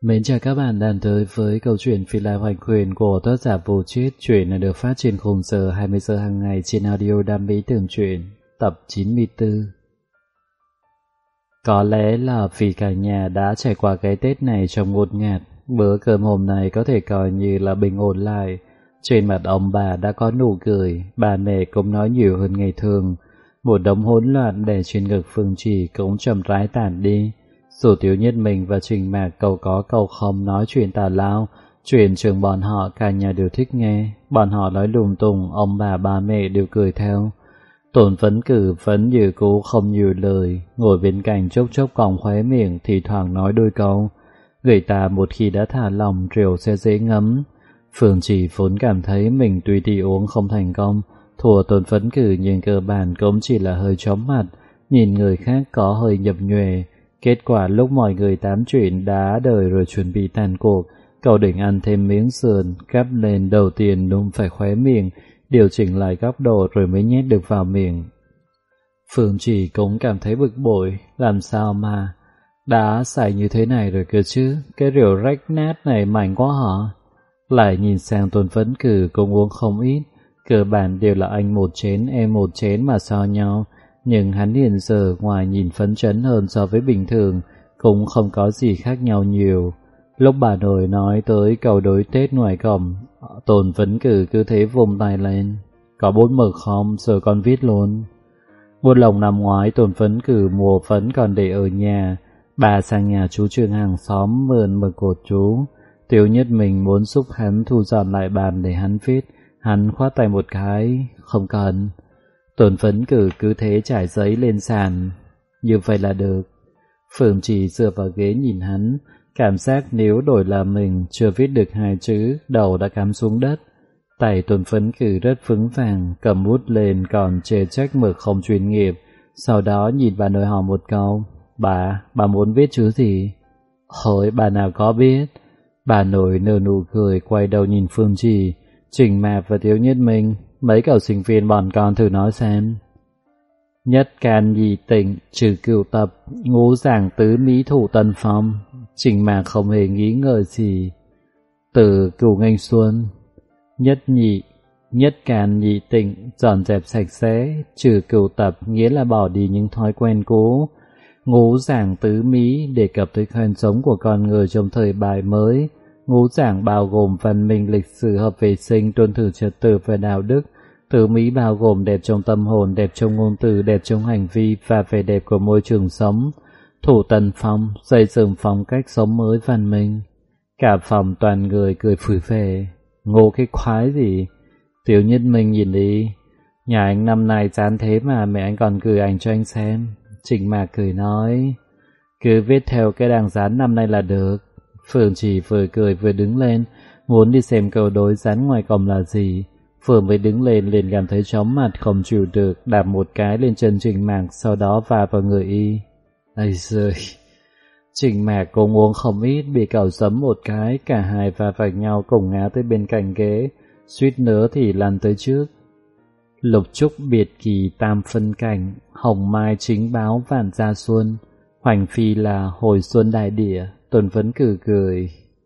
Mến chào các bạn đang tới với câu chuyện Phi Lai Hoành Quyền của tác giả Vô Chiết. Chuyện này được phát trên khung giờ 20 giờ hàng ngày trên audio Đam Mỹ Tưởng Chuyện, tập 94. Có lẽ là vì cả nhà đã trải qua cái Tết này trong ngột ngạt, bữa cơm hôm nay có thể coi như là bình ổn lại. Trên mặt ông bà đã có nụ cười, bà mẹ cũng nói nhiều hơn ngày thường. Một đống hỗn loạn để trên ngực Phương Chỉ cũng chậm rãi tản đi. Dù Tiểu Nhất mình và Trình Mạc cầu có cầu không nói chuyện tào lao, chuyện trường bọn họ cả nhà đều thích nghe. Bọn họ nói lung tung, ông bà ba mẹ đều cười theo. Tổn Vấn Cử vẫn như cũ không nhiều lời, ngồi bên cạnh chốc chốc còng khóe miệng thì thoảng nói đôi câu. Người ta một khi đã thả lòng rượu sẽ dễ ngấm. Phương Chỉ vốn cảm thấy mình tuy đi uống không thành công, thua Tổn Vấn Cử nhưng cơ bản cũng chỉ là hơi chóm mặt, nhìn người khác có hơi nhập nhuệ. Kết quả lúc mọi người tám chuyện đã đời rồi chuẩn bị tàn cuộc, cậu định ăn thêm miếng sườn, gắp lên đầu tiên đúng phải khóe miệng, điều chỉnh lại góc độ rồi mới nhét được vào miệng. Phương Chỉ cũng cảm thấy bực bội, làm sao mà đã xài như thế này rồi cơ chứ, cái rượu rách nát này mạnh quá hả? Lại nhìn sang Tôn Vấn Cử cũng uống không ít, cơ bản đều là anh một chén em một chén mà so nhau. Nhưng hắn hiện giờ ngoài nhìn phấn chấn hơn so với bình thường, cũng không có gì khác nhau nhiều. Lúc bà nội nói tới câu đối Tết ngoài cổng, Tôn Vấn Cử cứ thế vùng tay lên. Có 4 mực không? Giờ con viết luôn. Buôn lồng năm ngoái Tôn Vấn Cử mùa phấn còn để ở nhà, bà sang nhà chú Trường hàng xóm mượn mực của chú. Tiểu Nhất mình muốn giúp hắn thu dọn lại bàn để hắn viết, hắn khoát tay một cái, không cần. Tôn Vấn Cử cứ thế trải giấy lên sàn. Như vậy là được. Phương Chỉ dựa vào ghế nhìn hắn, cảm giác nếu đổi là mình chưa viết được 2 chữ, đầu đã cắm xuống đất. Tay Tôn Vấn Cử rất vững vàng, cầm bút lên còn chê trách mực không chuyên nghiệp. Sau đó nhìn bà nội hỏi một câu, bà muốn viết chữ gì? Hỏi bà nào có biết. Bà nội nở nụ cười quay đầu nhìn Phương Chỉ, Trình Mạc và Tiểu Nhất mình. Mấy cậu sinh viên bọn con thử nói xem. Nhất can nhị tịnh trừ cửu tập, ngũ giảng tứ mỹ thủ tân phong. Trình Mạc không hề nghĩ ngợi gì. Từ cửu nghênh xuân. Nhất can nhị tịnh dọn dẹp sạch sẽ, trừ cửu tập nghĩa là bỏ đi những thói quen cũ. Ngũ giảng tứ mỹ đề cập tới khuyên sống của con người trong thời bài mới. Ngũ giảng bao gồm văn minh, lịch sử, hợp vệ sinh, tuân thủ trật tự và đạo đức. Tứ mỹ bao gồm đẹp trong tâm hồn, đẹp trong ngôn từ, đẹp trong hành vi và vẻ đẹp của môi trường sống. Thủ tần phong, xây dựng phong cách sống mới văn minh. Cả phòng toàn người cười phủi về. Ngô cái khoái gì? Tiểu Nhất mình nhìn đi. Nhà anh năm nay chán thế mà mẹ anh còn gửi ảnh cho anh xem. Trình Mạc cười nói, cứ viết theo cái đàng dán năm nay là được. Phương Chỉ vừa cười vừa đứng lên, muốn đi xem câu đối dán ngoài cổng là gì. Phương mới đứng lên liền cảm thấy chóng mặt không chịu được, đạp một cái lên chân Trình Mạc, sau đó va vào người y. Ây giời! Trình Mạc cũng uống không ít, bị cậu giấm một cái, cả hai va vào nhau cùng ngã tới bên cạnh ghế, suýt nữa thì lăn tới trước. Lục trúc biệt kỳ tam phân cảnh, hồng mai chính báo vạn gia xuân, hoành phi là hồi xuân đại địa. Tôn Vấn Cử cười.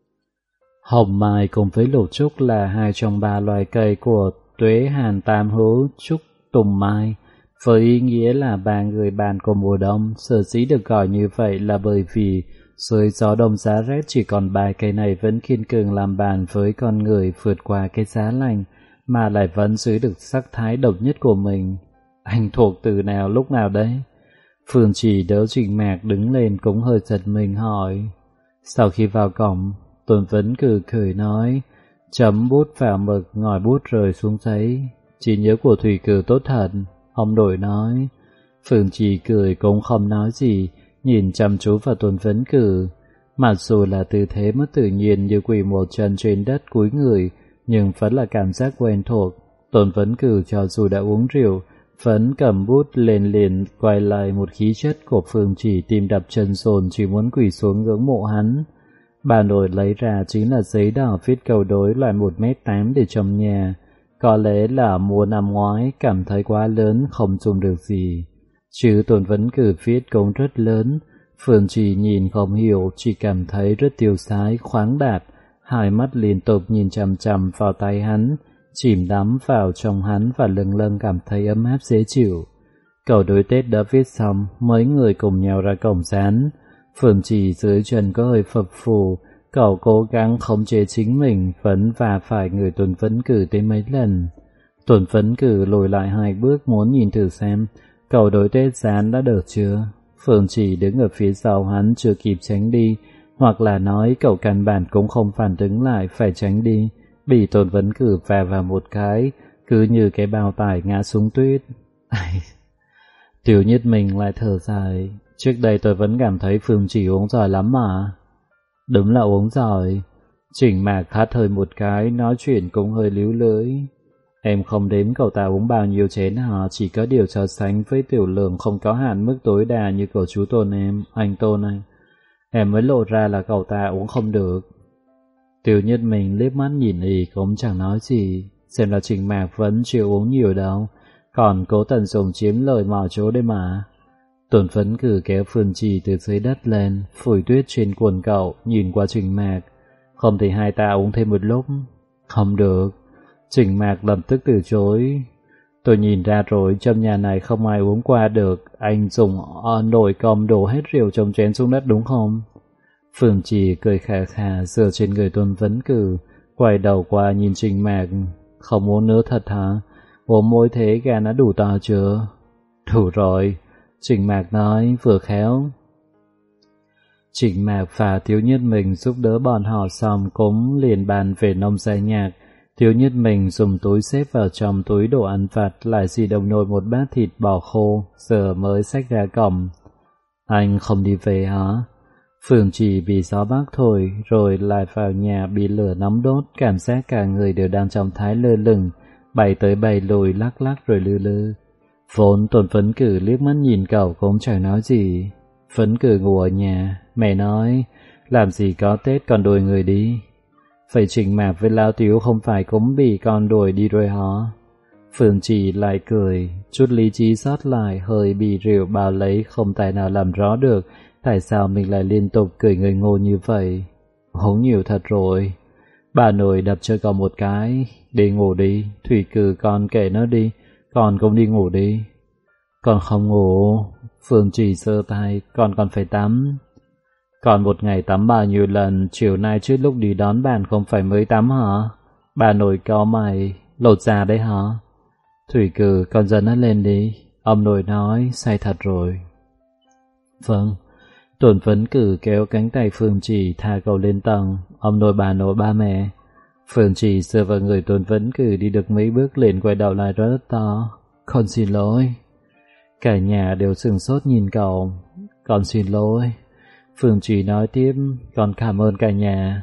Hồng mai cùng với lục trúc là 2 trong 3 loài cây của tuế hàn tam hữu trúc tùng mai, với ý nghĩa là 3 người bạn của mùa đông. Sở dĩ được gọi như vậy là bởi vì dưới gió đông giá rét chỉ còn 3 cây này vẫn kiên cường làm bạn với con người vượt qua cái giá lạnh, mà lại vẫn giữ được sắc thái độc nhất của mình. Anh thuộc từ nào lúc nào đấy? Phương Chỉ đỡ Trình Mạc đứng lên cũng hơi giật mình hỏi. Sau khi vào cổng, Tôn Vấn Cử cười nói, chấm bút vào mực, ngòi bút rơi xuống giấy. Trí nhớ của Thủy Cử tốt thật, ông đội nói. Phương Chỉ cười cũng không nói gì, nhìn chăm chú vào Tôn Vấn Cử. Mặc dù là tư thế mất tự nhiên như quỳ một chân trên đất cúi người, nhưng vẫn là cảm giác quen thuộc. Tôn Vấn Cử cho dù đã uống rượu, vẫn cầm bút lên liền quay lại một khí chất của Phương Chỉ, tim đập chân dồn chỉ muốn quỳ xuống ngưỡng mộ hắn. Bà nội lấy ra chính là giấy đỏ viết câu đối loại 1m8 để trong nhà. Có lẽ là mùa năm ngoái cảm thấy quá lớn không dùng được gì. Chứ Tôn Vấn Cử viết cũng rất lớn, Phương Trì nhìn không hiểu, chỉ cảm thấy rất tiêu sái, khoáng đạt, hai mắt liên tục nhìn chằm chằm vào tay hắn, chìm đắm vào trong hắn và lâng lâng cảm thấy ấm áp dễ chịu. Câu đối Tết đã viết xong, mấy người cùng nhau ra cổng rán. Phương Trì dưới chân có hơi phập phù, cậu cố gắng khống chế chính mình, vẫn và phải người Tuần Vấn Cử tới mấy lần. Tuần Vấn Cử lùi lại 2 bước muốn nhìn thử xem cậu đối Tết dán đã được chưa. Phương Trì đứng ở phía sau hắn chưa kịp tránh đi, hoặc là nói cậu căn bản cũng không phản ứng lại phải tránh đi, bị Tuần Vấn Cử va vào một cái, cứ như cái bao tải ngã xuống tuyết. Tiểu Nhất mình lại thở dài, trước đây tôi vẫn cảm thấy Phương Trì uống giỏi lắm mà. Đúng là uống giỏi. Chỉnh Mạc hắt hơi một cái, nói chuyện cũng hơi líu lưỡi. Em không đếm cậu ta uống bao nhiêu chén hả? Chỉ có điều so sánh với tiểu lượng không có hạn mức tối đa như của chú Tôn em, anh Tôn anh. Em mới lộ ra là cậu ta uống không được. Tiểu Nhất mình liếc mắt nhìn cũng chẳng nói gì, xem là Chỉnh Mạc vẫn chưa uống nhiều đâu, còn Cố Tần Sùng chiếm lời mò chỗ đây mà. Tuần Vấn Cử kéo Phương Trì từ dưới đất lên, phủi tuyết trên quần cậu, nhìn qua Chỉnh Mạc. Không thì hai ta uống thêm một lúc. Không được. Chỉnh Mạc lập tức từ chối. Tôi nhìn ra rồi, trong nhà này không ai uống qua được. Anh dùng nồi cơm đổ hết rượu trong chén xuống đất đúng không? Phương Trì cười khà khà dựa trên người Tuần Vấn Cử, quay đầu qua nhìn Chỉnh Mạc. Không uống nữa thật hả? Uống mỗi thế gà đã đủ to chưa? Đủ rồi. Chỉnh Mạc nói vừa khéo. Chỉnh Mạc và Thiếu Nhất mình giúp đỡ bọn họ xong cũng liền bàn về nông gia nhạc. Thiếu Nhất mình dùng túi xếp vào trong túi đồ ăn vặt, lại di động nồi một bát thịt bò khô, giờ mới xách ra cổng. Anh không đi về hả? Phương Trì bị gió bắc thổi, rồi lại vào nhà bị lửa nóng đốt, cảm giác cả người đều đang trong thái lơ lửng, bay tới bay lùi lắc lắc rồi lư lư. Vốn Tuần Vấn Cử liếc mắt nhìn cậu cũng chẳng nói gì. Vấn Cử ngủ ở nhà, mẹ nói, làm gì có Tết còn đuổi người đi. Phải Chỉnh Mạc với Lao Tiếu không phải cũng bị con đuổi đi rồi hả? Phương Trì lại cười, chút lý trí sót lại, hơi bị rượu bao lấy không tài nào làm rõ được tại sao mình lại liên tục cười ngây ngô như vậy. Uống nhiều thật rồi. Bà nội đập cho con một cái, đi ngủ đi, Thủy Cử con kể nó đi, con cũng đi ngủ đi. Con không ngủ. Phương Trì giơ tay, con còn phải tắm. Còn một ngày tắm bao nhiêu lần, chiều nay trước lúc đi đón bạn không phải mới tắm hả? Bà nội cau mày, lột da đấy hả? Thủy Cử, con dẫn nó lên đi. Ông nội nói, say thật rồi. Vâng. Tuần Vấn Cử kéo cánh tay Phương Trì thả cậu lên tầng. Ông nội, bà nội, ba mẹ. Phương Trì sờ vào người Tuần Vấn Cử đi được mấy bước liền quay đầu lại rất to. Con xin lỗi. Cả nhà đều sửng sốt nhìn cậu. Con xin lỗi. Phương Trì nói tiếp, con cảm ơn cả nhà.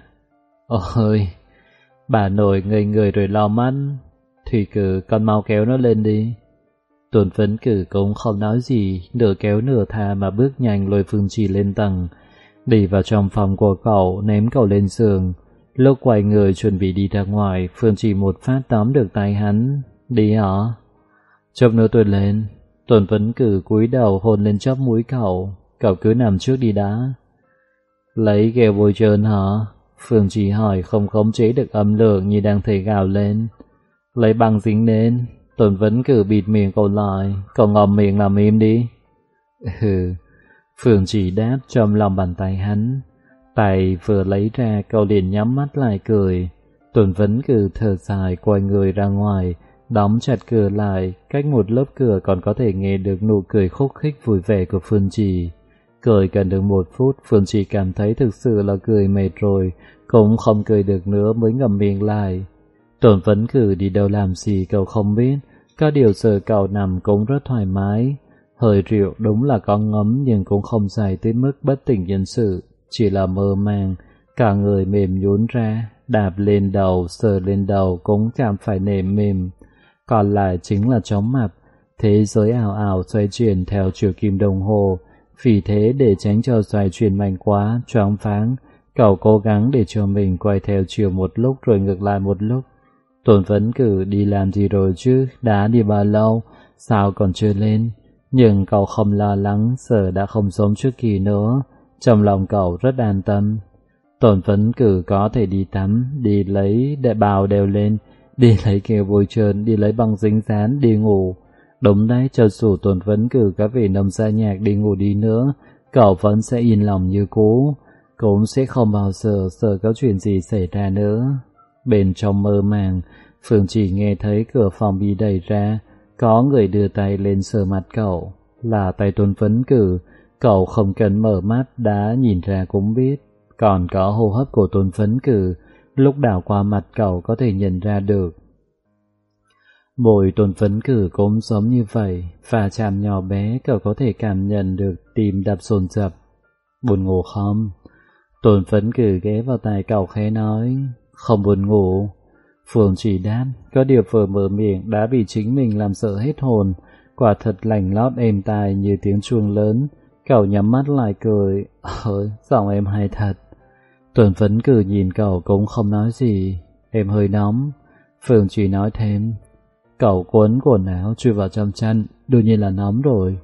Ôi, bà nội ngây người rồi lau mắt. Thủy Cử, con mau kéo nó lên đi. Tuần Vấn Cử cũng không nói gì, nửa kéo nửa tha mà bước nhanh lôi Phương Trì lên tầng, đi vào trong phòng của cậu, ném cậu lên giường. Lúc quay người chuẩn bị đi ra ngoài, Phương Trì một phát tóm được tay hắn. Đi hả? Chốc nữa tôi lên. Tuần Vấn Cử cúi đầu hôn lên chóp mũi cậu. Cậu cứ nằm trước đi đã. Lấy gheo bôi trơn hả? Phương Trì hỏi không khống chế được âm lượng như đang thề gào lên. Lấy băng dính lên. Tuần Vấn Cử bịt miệng cậu lại. Cậu ngậm miệng làm im đi. Phương Trì đáp trong lòng bàn tay hắn. Tay vừa lấy ra cậu liền nhắm mắt lại cười. Tuần Vấn Cử thở dài quay người ra ngoài, đóng chặt cửa lại. Cách một lớp cửa còn có thể nghe được nụ cười khúc khích vui vẻ của Phương Trì. Cười gần được 1 phút, Phương Trì cảm thấy thực sự là cười mệt rồi, cũng không cười được nữa mới ngậm miệng lại. Tuần Vấn Cử đi đâu làm gì cậu không biết, có điều giờ cậu nằm cũng rất thoải mái. Hơi rượu đúng là có ngấm nhưng cũng không dài tới mức bất tỉnh nhân sự, chỉ là mơ màng, cả người mềm nhũn ra, đạp lên đầu, sờ lên đầu cũng cảm phải nệm mềm. Còn lại chính là chóng mặt, thế giới ảo ảo xoay chuyển theo chiều kim đồng hồ. Vì thế để tránh cho xoay chuyển mạnh quá, choáng váng, cậu cố gắng để cho mình quay theo chiều một lúc rồi ngược lại một lúc. Tuần Vấn Cử đi làm gì rồi chứ, đã đi bao lâu, sao còn chưa lên? Nhưng cậu không lo lắng, giờ đã không giống trước kia nữa. Trong lòng cậu rất an tâm. Tôn Phấn Cử có thể đi tắm, đi lấy đại bào đeo lên, đi lấy kẹo bôi trơn, đi lấy băng dính dán, đi ngủ. Đúng đấy, cho dù Tôn Phấn Cử có về nông gia nhạc đi ngủ đi nữa, cậu vẫn sẽ yên lòng như cũ, cũng sẽ không bao giờ sợ có chuyện gì xảy ra nữa. Bên trong mơ màng, Phương chỉ nghe thấy cửa phòng bị đẩy ra, có người đưa tay lên sờ mặt cậu, là tay Tôn Phấn Cử. Cậu không cần mở mắt đã nhìn ra cũng biết. Còn có hô hấp của Tôn Phấn Cử, lúc đảo qua mặt cậu có thể nhận ra được. Môi Tôn Phấn Cử cũng giống như vậy, và chạm nhỏ bé cậu có thể cảm nhận được tim đập dồn dập. Buồn ngủ không? Tôn Phấn Cử ghé vào tai cậu khẽ nói, không buồn ngủ. Phương chỉ đáp, có điều vừa mở miệng đã bị chính mình làm sợ hết hồn, quả thật lành lót êm tai như tiếng chuông lớn. Cậu nhắm mắt lại cười, giọng em hay thật. Tôn Phấn Cử nhìn cậu cũng không nói gì, em hơi nóng. Phương chỉ nói thêm, cậu cuốn quần áo chui vào trong chăn, đương nhiên là nóng rồi.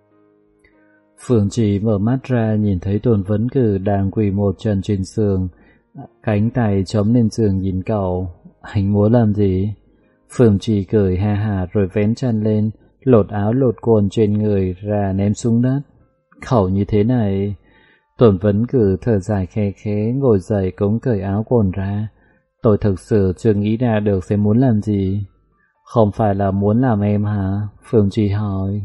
Phương chỉ mở mắt ra nhìn thấy Tôn Phấn Cử đang quỳ một chân trên giường, cánh tay chống lên giường nhìn cậu. Anh muốn làm gì? Phương chỉ cười ha hả rồi vén chăn lên, lột áo lột quần trên người ra ném xuống đất. Cậu như thế này. Tôn Phấn Cử thở dài khe khẽ, ngồi dậy cũng cởi áo quần ra. Tôi thực sự chưa nghĩ ra được sẽ muốn làm gì. Không phải là muốn làm em hả? Phương chỉ hỏi.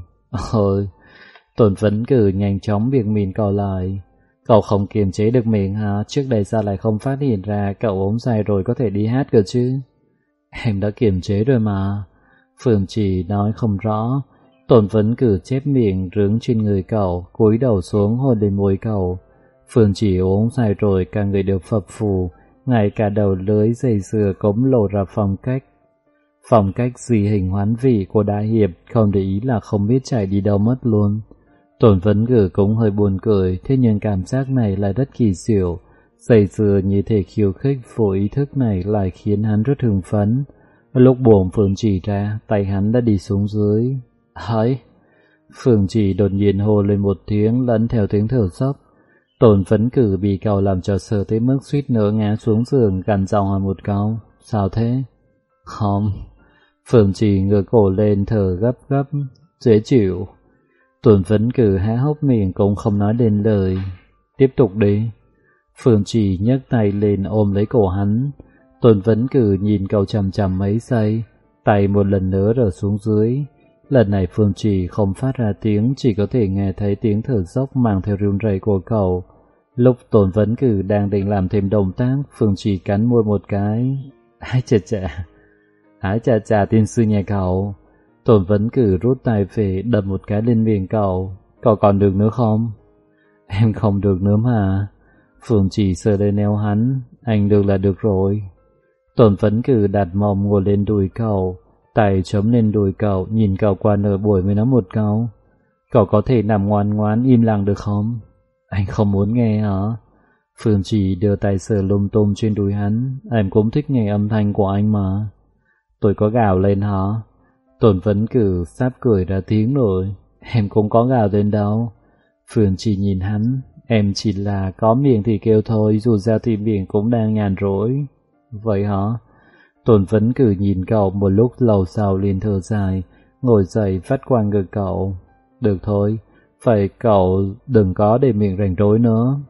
Tôn Phấn Cử nhanh chóng biệng mìn cậu lại. Cậu không kiềm chế được mình hả? Trước đây sao lại không phát hiện ra cậu ốm dài rồi có thể đi hát cơ chứ? Em đã kiềm chế rồi mà. Phương chỉ nói không rõ. Tôn Phấn Cử chép miệng rướng trên người cậu, cúi đầu xuống hôn lên môi cậu. Phương chỉ ốm dài rồi cả người đều phập phù, ngay cả đầu lưới dây dừa cũng lộ ra phong cách. Phong cách dị hình hoán vị của Đại Hiệp, không để ý là không biết chạy đi đâu mất luôn. Tôn Phấn Cử cũng hơi buồn cười, thế nhưng cảm giác này lại rất kỳ diệu. Dây dừa như thể khiêu khích vô ý thức này lại khiến hắn rất hưng phấn. Lúc buông Phương chỉ ra, tay hắn đã đi xuống dưới. Hỡi! Phương chỉ đột nhiên hô lên một tiếng lẫn theo tiếng thở dốc. Tôn Phấn Cử bị cậu làm cho sợ tới mức suýt nữa ngã xuống giường, gằn giọng hỏi một câu. Sao thế? Không. Phương chỉ ngửa cổ lên thở gấp gấp, dễ chịu. Tôn Phấn Cử há hốc miệng cũng không nói lên lời. Tiếp tục đi. Phương chỉ nhấc tay lên ôm lấy cổ hắn. Tôn Phấn Cử nhìn cậu chằm chằm mấy giây, tay một lần nữa rờ xuống dưới. Lần này Phương chỉ không phát ra tiếng, chỉ có thể nghe thấy tiếng thở dốc mang theo run rẩy của cậu. Lúc Tôn Phấn Cử đang định làm thêm động tác, Phương chỉ cắn môi một cái. Ái chà tiên sư nhà cậu. Tôn Phấn Cử rút tay về đập một cái lên miệng cậu. Cậu còn được nữa không? Em không được nữa mà. Phương chỉ sờ lên eo hắn. Anh được là được rồi. Tôn Phấn Cử đặt mông ngồi lên đùi cậu, tay chấm lên đùi cậu, nhìn cậu qua nửa buổi mới nói một câu. Cậu có thể nằm ngoan ngoãn im lặng được không? Anh không muốn nghe hả? Phương chỉ đưa tay sờ lung tung trên đùi hắn. Em cũng thích nghe âm thanh của anh mà. Tôi có gào lên hả? Tôn Phấn Cử sắp cười ra tiếng rồi. Em cũng có gào lên đâu. Phương chỉ nhìn hắn. Em chỉ là có miệng thì kêu thôi, dù sao thì miệng cũng đang nhàn rỗi. Vậy hả? Tôn Phấn Cử nhìn cậu một lúc lâu sau liền thở dài, ngồi dậy vắt qua ngực cậu. Được thôi, vậy cậu đừng có để miệng rảnh rỗi nữa.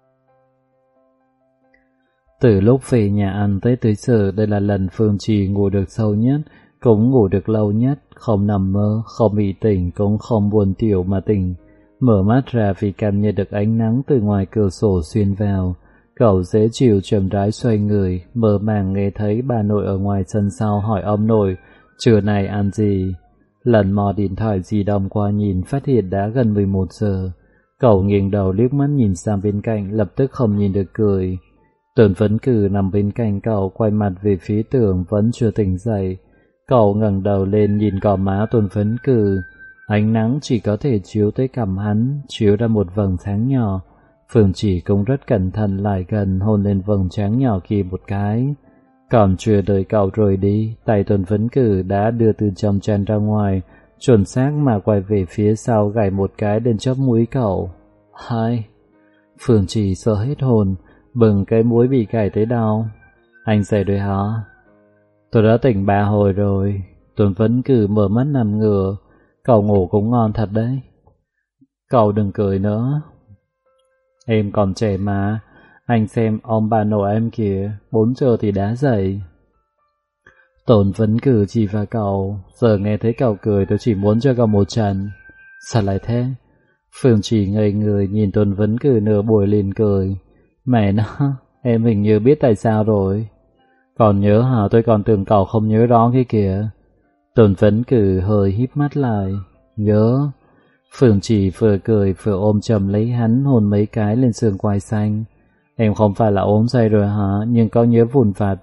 Từ lúc về nhà ăn Tết tới giờ, đây là lần Phương Trì ngủ được sâu nhất, cũng ngủ được lâu nhất, không nằm mơ, không bị tỉnh, cũng không buồn tiểu mà tỉnh. Mở mắt ra vì cảm nhận được ánh nắng từ ngoài cửa sổ xuyên vào. Cậu dễ chịu chậm rãi xoay người, mơ màng nghe thấy bà nội ở ngoài sân sau hỏi ông nội, trưa nay ăn gì? Lần mò điện thoại di động qua nhìn phát hiện đã gần 11 giờ. Cậu nghiêng đầu liếc mắt nhìn sang bên cạnh, lập tức không nhìn được cười. Tôn Phấn Cử nằm bên cạnh cậu, quay mặt về phía tường vẫn chưa tỉnh dậy. Cậu ngẩng đầu lên nhìn gò má Tôn Phấn Cử. Ánh nắng chỉ có thể chiếu tới cằm hắn, chiếu ra một vầng sáng nhỏ. Phương Chỉ cũng rất cẩn thận lại gần hôn lên vầng trán nhỏ kia một cái. Còn chưa đợi cậu rời đi, tay Tôn Phấn Cử đã đưa từ trong chăn ra ngoài, chuẩn xác mà quay về phía sau gảy một cái lên chóp mũi cậu. Hai. Phương Trì sợ hết hồn, bừng cái mũi bị gảy tới đau. Anh dậy rồi hả? Tôi đã tỉnh 3 hồi rồi. Tuấn vẫn cứ mở mắt nằm ngửa. Cậu ngủ cũng ngon thật đấy. Cậu đừng cười nữa. Em còn trẻ mà. Anh xem ông bà nội em kìa, 4 giờ thì đã dậy. Tổn vẫn cử chỉ vào cậu. Giờ nghe thấy cậu cười tôi chỉ muốn cho cậu một trận. Sao lại thế? Phương Chỉ ngây người nhìn Tuấn Vấn Cử nửa buổi liền cười. Mẹ nó, em hình như biết tại sao rồi. Còn nhớ hả? Tôi còn tưởng cậu không nhớ rõ cái kìa. Tuấn Vấn Cử hơi híp mắt lại. Nhớ. Phương Chỉ vừa cười vừa ôm chầm lấy hắn, hôn mấy cái lên sườn quai xanh. Em không phải là ốm say rồi hả? Nhưng có nhớ vụn vặt.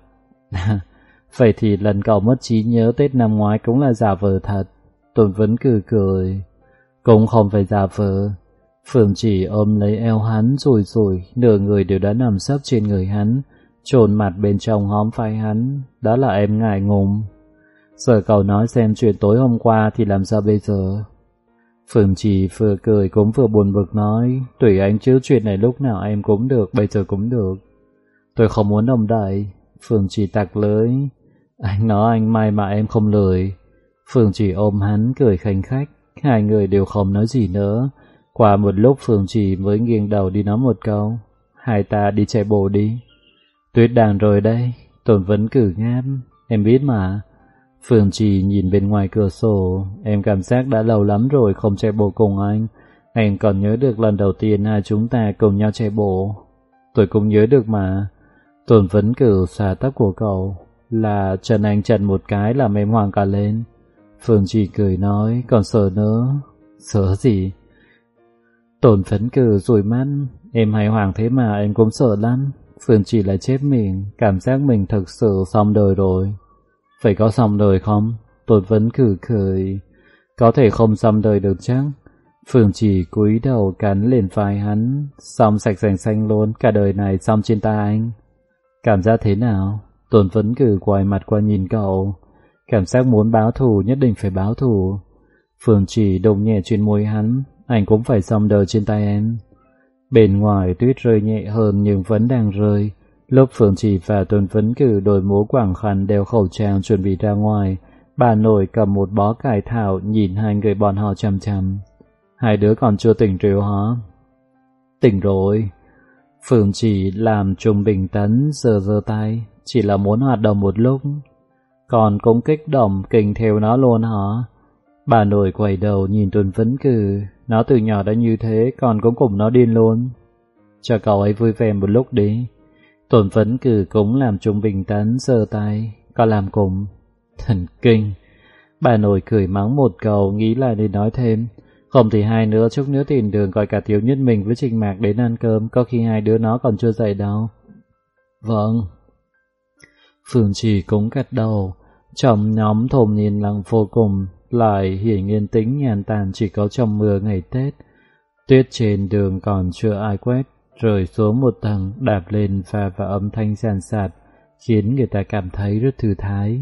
Vậy thì lần cậu mất trí nhớ Tết năm ngoái cũng là giả vờ thật. Tuấn Vấn Cử cười. Cũng không phải giả vờ. Phương Chỉ ôm lấy eo hắn rùi rùi, nửa người đều đã nằm sấp trên người hắn, chôn mặt bên trong hóm vai hắn. Đó là em ngại ngùng. Giờ cậu nói xem chuyện tối hôm qua thì làm sao bây giờ? Phương Chỉ vừa cười cũng vừa buồn bực nói, tùy anh chứ, chuyện này lúc nào em cũng được, bây giờ cũng được. Tôi không muốn động đậy. Phương Chỉ tặc lưới. Anh nói anh may mà em không lười. Phương Chỉ ôm hắn cười khanh khách. Hai người đều không nói gì nữa. Qua một lúc Phương Chỉ mới nghiêng đầu đi nói một câu. Hai ta đi chạy bộ đi. Tuyết đang rồi đây. Tổn Vấn Cử ngáp. Em biết mà. Phương Chỉ nhìn bên ngoài cửa sổ. Em cảm giác đã lâu lắm rồi không chạy bộ cùng anh. Anh còn nhớ được lần đầu tiên hai chúng ta cùng nhau chạy bộ. Tôi cũng nhớ được mà. Tổn Vấn Cử xòa tóc của cậu. Là chân anh chặn một cái làm em hoảng cả lên. Phương Chỉ cười nói, còn sợ nữa. Sợ gì? Tổn Vấn Cử rủi mắt. Em hay hoảng thế mà em cũng sợ lắm. Phương Chỉ lại chép miệng, cảm giác mình thực sự xong đời rồi. Phải có xong đời không? Tổn Vấn Cử cười. Có thể không xong đời được chắc. Phương Chỉ cúi đầu cắn lên vai hắn. Xong sạch sành xanh luôn, cả đời này xong trên tay anh. Cảm giác thế nào? Tổn Vấn Cử quay mặt qua nhìn cậu. Cảm giác muốn báo thù, nhất định phải báo thù. Phương Chỉ đụng nhẹ trên môi hắn. Anh cũng phải xong đời trên tay em. Bên ngoài tuyết rơi nhẹ hơn nhưng vẫn đang rơi. Lúc Phương Chỉ và Tổn Vấn Cử đội mũ quàng khăn đeo khẩu trang chuẩn bị ra ngoài, bà nội cầm một bó cải thảo nhìn hai người bọn họ chằm chằm. Hai đứa còn chưa tỉnh rượu hả? Tỉnh rồi. Phương Chỉ làm trùng bình tấn, giơ tay, chỉ là muốn hoạt động một lúc. Còn cũng kích động kinh theo nó luôn hả? Bà nội quay đầu nhìn Tổn Vấn Cử. Nó từ nhỏ đã như thế, còn cũng cùng nó điên luôn. Cho cậu ấy vui vẻ một lúc đi. Tổn Vấn Cử cũng làm trùng bình tấn, giơ tay. Có làm cùng. Thần kinh. Bà nội cười mắng một câu, nghĩ lại để nói thêm. Không thì hai đứa chút nữa tìm đường gọi cả Tiểu Nhất mình với Trình Mạc đến ăn cơm, có khi hai đứa nó còn chưa dậy đâu. Vâng. Phương Chỉ cũng gật đầu. Trong nhóm thồm nhìn lặng vô cùng, lại hiển yên tĩnh nhàn tản chỉ có trong mưa ngày Tết. Tuyết trên đường còn chưa ai quét, rơi xuống một tầng, đạp lên và âm thanh sàn sạt, khiến người ta cảm thấy rất thư thái.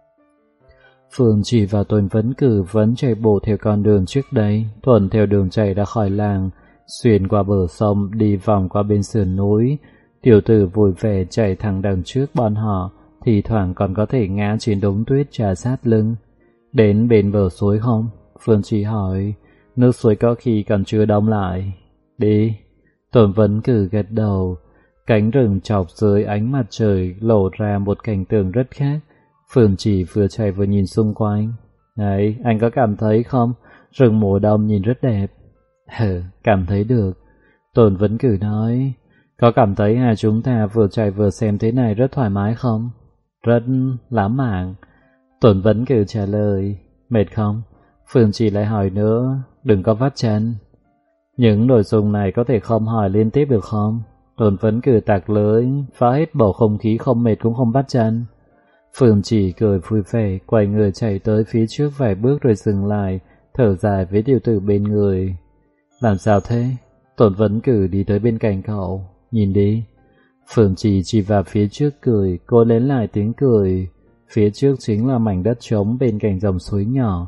Phương Chỉ và Tổn Vấn Cử vẫn chạy bộ theo con đường trước đây, thuận theo đường chạy ra khỏi làng, xuyên qua bờ sông, đi vòng qua bên sườn núi. Tiểu tử vui vẻ chạy thẳng đằng trước bọn họ, thì thoảng còn có thể ngã trên đống tuyết trà sát lưng. Đến bên bờ suối không? Phương Chỉ hỏi. Nước suối có khi còn chưa đông lại. Đi. Tổn Vấn Cử gật đầu. Cánh rừng chọc dưới ánh mặt trời lộ ra một cảnh tượng rất khác. Phương Chỉ vừa chạy vừa nhìn xung quanh. Này, anh có cảm thấy không? Rừng mùa đông nhìn rất đẹp. Cảm thấy được. Tổn Vấn Cử nói. Có cảm thấy hai chúng ta vừa chạy vừa xem thế này rất thoải mái không? Rất lãng mạn. Tổn Vấn Cử trả lời. Mệt không? Phương Chỉ lại hỏi nữa. Đừng có vắt chân. Những nội dung này có thể không hỏi liên tiếp được không? Tổn Vấn Cử tạc lưới, phá hết bầu không khí, không mệt cũng không vắt chân. Phương Chỉ cười vui vẻ, quay người chạy tới phía trước vài bước rồi dừng lại, thở dài với tiểu tử bên người. Làm sao thế? Tổn Vấn Cử đi tới bên cạnh cậu. Nhìn đi. Phương Chỉ vào phía trước cười, cô lén lại tiếng cười. Phía trước chính là mảnh đất trống bên cạnh dòng suối nhỏ.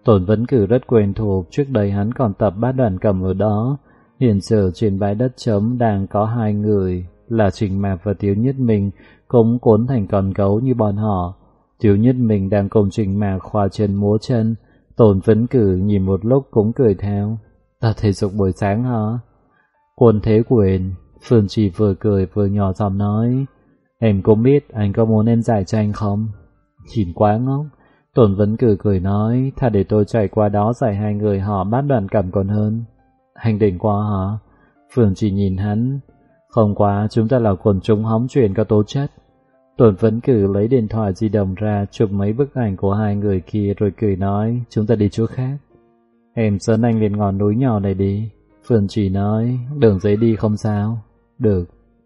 Tổn Vấn Cử rất quen thuộc, trước đây hắn còn tập bát đoàn cầm ở đó. Hiện giờ trên bãi đất trống đang có hai người, là Trình Mạc và Tiếu Nhất Minh, cũng cuốn thành con gấu như bọn họ. Tiếu Nhất Minh đang cùng Trình Mạc khoa chân múa chân. Tổn Vấn Cử nhìn một lúc cũng cười theo. Tập thể dục buổi sáng hả? Quân Thế Quyền, Phương Trì vừa cười vừa nhỏ giọng nói. Em cũng biết anh có muốn em giải cho anh không? Nhìn quá ngốc. Tổn Vấn Cử cười nói, thà để tôi chạy qua đó giải hai người họ bát đoàn cầm còn hơn. Anh định qua hả? Phương Trì nhìn hắn. Không quá, chúng ta là quần chúng hóng chuyện có tố chất. Tổn Vấn Cử lấy điện thoại di động ra chụp mấy bức ảnh của hai người kia rồi cười nói, chúng ta đi chỗ khác. Em dẫn anh lên ngọn núi nhỏ này đi. Phương Trì nói, đường giấy đi không sao. Được.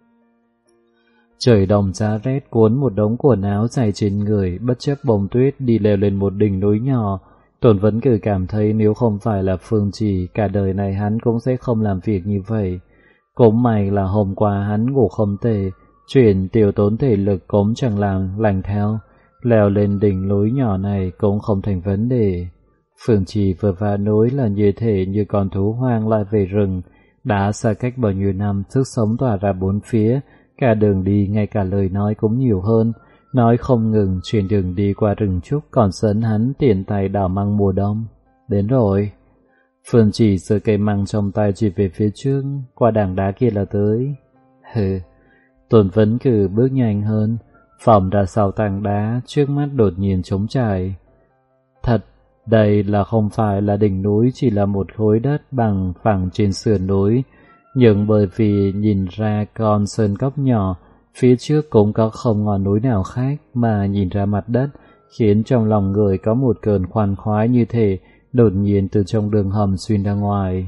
Trời đông giá rét cuốn một đống quần áo dày trên người, bất chấp bông tuyết đi leo lên một đỉnh núi nhỏ. Tổn Vấn Cử cảm thấy nếu không phải là Phương Trì, cả đời này hắn cũng sẽ không làm việc như vậy. Cũng may là hôm qua hắn ngủ không tệ, chuyện tiêu tốn thể lực cũng chẳng lành theo, leo lên đỉnh núi nhỏ này cũng không thành vấn đề. Phương Trì vừa vào núi là như thể như con thú hoang lại về rừng, đã xa cách bao nhiêu năm, sức sống tỏa ra bốn phía, cả đường đi ngay cả lời nói cũng nhiều hơn, nói không ngừng. Trên đường đi qua rừng trúc còn sấn hắn tiện tay đào măng mùa đông. Đến rồi. Phương Trì giơ cây măng trong tay chỉ về phía trước, qua đằng đá kia là tới. Hừ. Tổn Vấn Cử bước nhanh hơn, phỏng ra sau tảng đá, trước mắt đột nhiên trống trải. Thật, đây là không phải là đỉnh núi, chỉ là một khối đất bằng phẳng trên sườn núi, nhưng bởi vì nhìn ra con sơn cốc nhỏ, phía trước cũng có không ngọn núi nào khác, mà nhìn ra mặt đất, khiến trong lòng người có một cơn khoan khoái như thể đột nhiên từ trong đường hầm xuyên ra ngoài.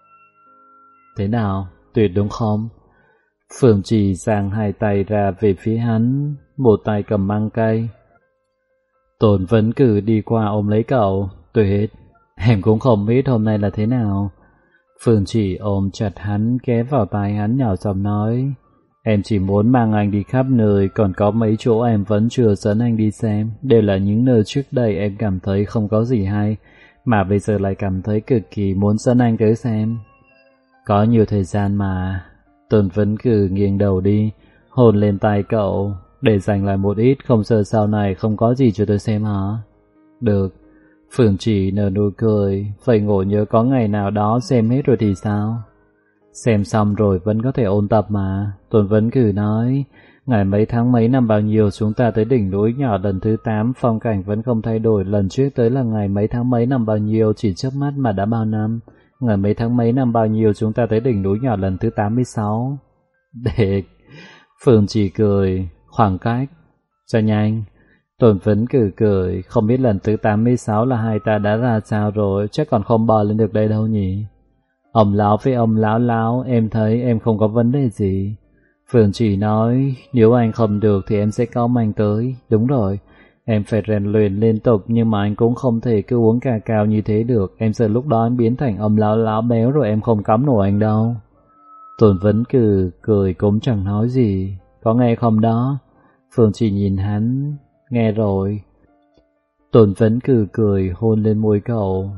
Thế nào? Tuyệt đúng không? Phương Trì giang hai tay ra về phía hắn, một tay cầm măng cây. Tổn Vấn Cử đi qua ôm lấy cậu. Tuyệt, em cũng không biết hôm nay là thế nào. Phương Trì ôm chặt hắn, ghé vào tai hắn nhỏ giọng nói, em chỉ muốn mang anh đi khắp nơi, còn có mấy chỗ em vẫn chưa dẫn anh đi xem, đều là những nơi trước đây em cảm thấy không có gì hay, mà bây giờ lại cảm thấy cực kỳ muốn dẫn anh tới xem. Có nhiều thời gian mà. Tổn Vấn Cử nghiêng đầu đi, hôn lên tai cậu, để dành lại một ít, không sợ sau này không có gì cho tôi xem hả? Được. Phương Trì nở nụ cười, vậy ngộ nhớ có ngày nào đó xem hết rồi thì sao? Xem xong rồi vẫn có thể ôn tập mà. Tổn Vấn Cử nói, ngày mấy tháng mấy năm bao nhiêu chúng ta tới đỉnh núi nhỏ lần thứ 8, phong cảnh vẫn không thay đổi, lần trước tới là ngày mấy tháng mấy năm bao nhiêu, chỉ chớp mắt mà đã bao năm. Ngày mấy tháng mấy năm bao nhiêu chúng ta tới đỉnh núi nhỏ lần thứ 86. Để Phương Trì cười, khoảng cách cho nhanh. Tổn Vấn Cử cười, không biết lần thứ 86 là hai ta đã ra sao rồi, chắc còn không bò lên được đây đâu nhỉ. Ông lão với ông lão, em thấy em không có vấn đề gì. Phương Trì nói, nếu anh không được thì em sẽ có anh tới. Đúng rồi, em phải rèn luyện liên tục, nhưng mà anh cũng không thể cứ uống cà cao như thế được. Em sợ lúc đó anh biến thành ông lão béo rồi em không cắm nổi anh đâu. Tổn Vấn Cử cười cũng chẳng nói gì. Có nghe không đó? Phương Trì nhìn hắn. Nghe rồi. Tổn Vấn Cử cười hôn lên môi cậu.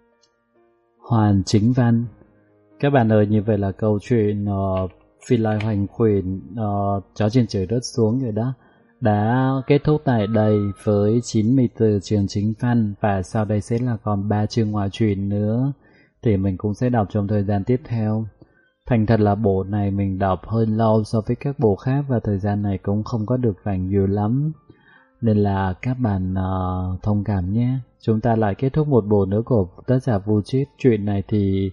Hoàn Chính Văn. Các bạn ơi, như vậy là câu chuyện Phi Lai Hoành Khuyển Chó Trên Trời Rớt Xuống rồi đó đã kết thúc tại đây với 94 chương chính văn, và sau đây sẽ là còn 3 chương ngoại truyện nữa thì mình cũng sẽ đọc trong thời gian tiếp theo. Thành thật là bộ này mình đọc hơi lâu so với các bộ khác, và thời gian này cũng không có được rảnh nhiều lắm, nên là các bạn thông cảm nhé. Chúng ta lại kết thúc một bộ nữa của tác giả Vu Chít. Chuyện này thì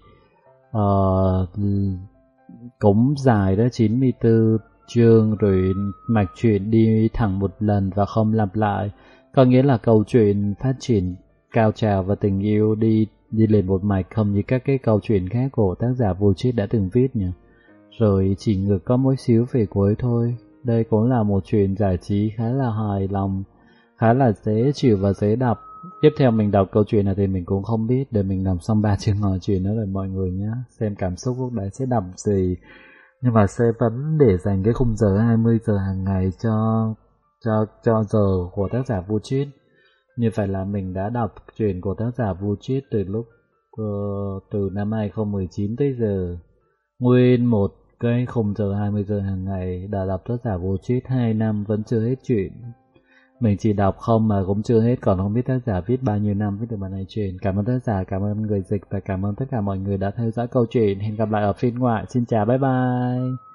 cũng dài đó, 94 chương rồi, mạch truyện đi thẳng một lần và không lặp lại, có nghĩa là câu chuyện phát triển cao trào và tình yêu đi lên một mạch, không như các cái câu chuyện khác của tác giả Vu Chít đã từng viết nhỉ. Rồi chỉ ngược có mỗi xíu về cuối thôi. Đây cũng là một chuyện giải trí khá là hài lòng, khá là dễ chịu và dễ đọc. Tiếp theo mình đọc câu chuyện này thì mình cũng không biết, để mình đọc xong 3 chương ngồi chuyện nữa rồi mọi người nhé, xem cảm xúc lúc đấy sẽ đọc gì. Nhưng mà sẽ vẫn để dành cái khung giờ 20 giờ hàng ngày cho giờ của tác giả Vu Chít. Như phải là mình đã đọc truyện của tác giả Vu Chít từ năm 2019 tới giờ. Nguyên một cái khung giờ 20 giờ hàng ngày đã đọc tác giả Vu Chít 2 năm vẫn chưa hết chuyện. Mình chỉ đọc không mà cũng chưa hết, còn không biết tác giả viết bao nhiêu năm viết được bản này chuyện. Cảm ơn tác giả, cảm ơn người dịch và cảm ơn tất cả mọi người đã theo dõi câu chuyện. Hẹn gặp lại ở phiên ngoại. Xin chào, bye bye.